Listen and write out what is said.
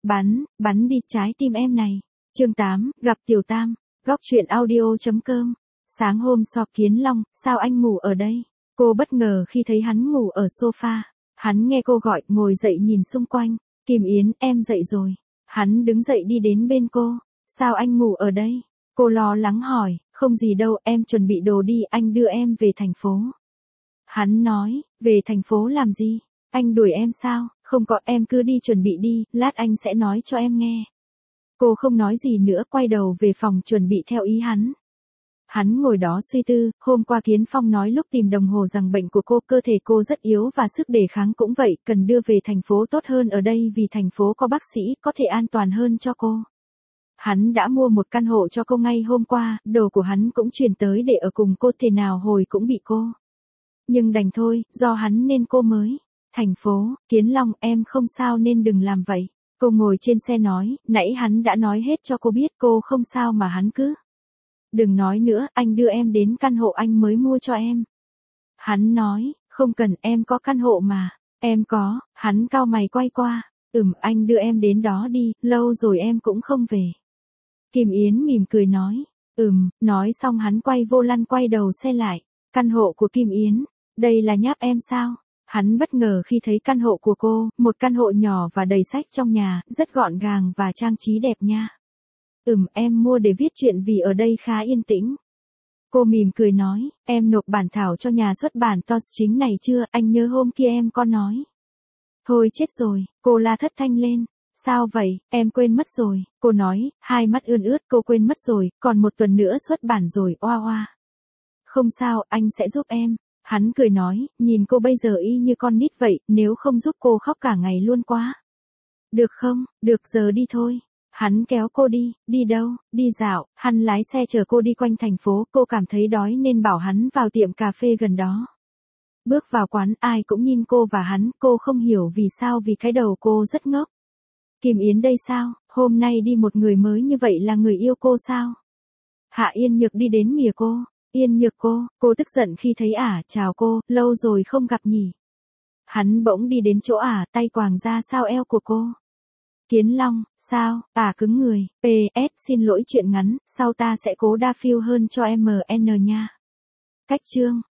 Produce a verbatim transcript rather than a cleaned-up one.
bắn, bắn đi trái tim em này. Chương tám, gặp Tiểu Tam, góc truyện audio.com. Sáng hôm sau Kiến Long, sao anh ngủ ở đây? Cô bất ngờ khi thấy hắn ngủ ở sofa. Hắn nghe cô gọi, ngồi dậy nhìn xung quanh. Kim Yến, em dậy rồi. Hắn đứng dậy đi đến bên cô. Sao anh ngủ ở đây? Cô lo lắng hỏi, không gì đâu, em chuẩn bị đồ đi, anh đưa em về thành phố. Hắn nói, về thành phố làm gì? Anh đuổi em sao? Không có, em cứ đi chuẩn bị đi, lát anh sẽ nói cho em nghe. Cô không nói gì nữa, quay đầu về phòng chuẩn bị theo ý hắn. Hắn ngồi đó suy tư, hôm qua Kiến Phong nói lúc tìm đồng hồ rằng bệnh của cô, cơ thể cô rất yếu và sức đề kháng cũng vậy, cần đưa về thành phố tốt hơn ở đây vì thành phố có bác sĩ, có thể an toàn hơn cho cô. Hắn đã mua một căn hộ cho cô ngay hôm qua, đồ của hắn cũng chuyển tới để ở cùng cô, thế nào hồi cũng bị cô. Nhưng đành thôi, do hắn nên cô mới. Thành phố, Kiến Long, em không sao nên đừng làm vậy. Cô ngồi trên xe nói, nãy hắn đã nói hết cho cô biết cô không sao mà hắn cứ. Đừng nói nữa, anh đưa em đến căn hộ anh mới mua cho em. Hắn nói, không cần, em có căn hộ mà. Em có, hắn cau mày quay qua. Ừm, anh đưa em đến đó đi, lâu rồi em cũng không về. Kim Yến mỉm cười nói, ừm, nói xong hắn quay vô lăng quay đầu xe lại. Căn hộ của Kim Yến, đây là nháp em sao? Hắn bất ngờ khi thấy căn hộ của cô, một căn hộ nhỏ và đầy sách trong nhà, rất gọn gàng và trang trí đẹp nha. Ừm, em mua để viết truyện vì ở đây khá yên tĩnh. Cô mỉm cười nói, em nộp bản thảo cho nhà xuất bản Tos chính này chưa, anh nhớ hôm kia em có nói. Thôi chết rồi, cô la thất thanh lên. Sao vậy, em quên mất rồi, cô nói, hai mắt ươn ướt, cô quên mất rồi, còn một tuần nữa xuất bản rồi, oa oa. Không sao, anh sẽ giúp em. Hắn cười nói, nhìn cô bây giờ y như con nít vậy, nếu không giúp cô khóc cả ngày luôn quá. Được không, được giờ đi thôi. Hắn kéo cô đi, đi đâu, đi dạo, hắn lái xe chở cô đi quanh thành phố, cô cảm thấy đói nên bảo hắn vào tiệm cà phê gần đó. Bước vào quán, ai cũng nhìn cô và hắn, cô không hiểu vì sao vì cái đầu cô rất ngốc. Kim Yến đây sao, hôm nay đi một người mới như vậy là người yêu cô sao? Hạ Yên Nhược đi đến mỉa cô. Yên Nhược cô, cô tức giận khi thấy ả, chào cô, lâu rồi không gặp nhỉ. Hắn bỗng đi đến chỗ ả, tay quàng ra sau eo của cô. Kiến Long, sao, ả cứng người, pê ét xin lỗi chuyện ngắn, sau ta sẽ cố đa phiêu hơn cho em en nha. Cách chương.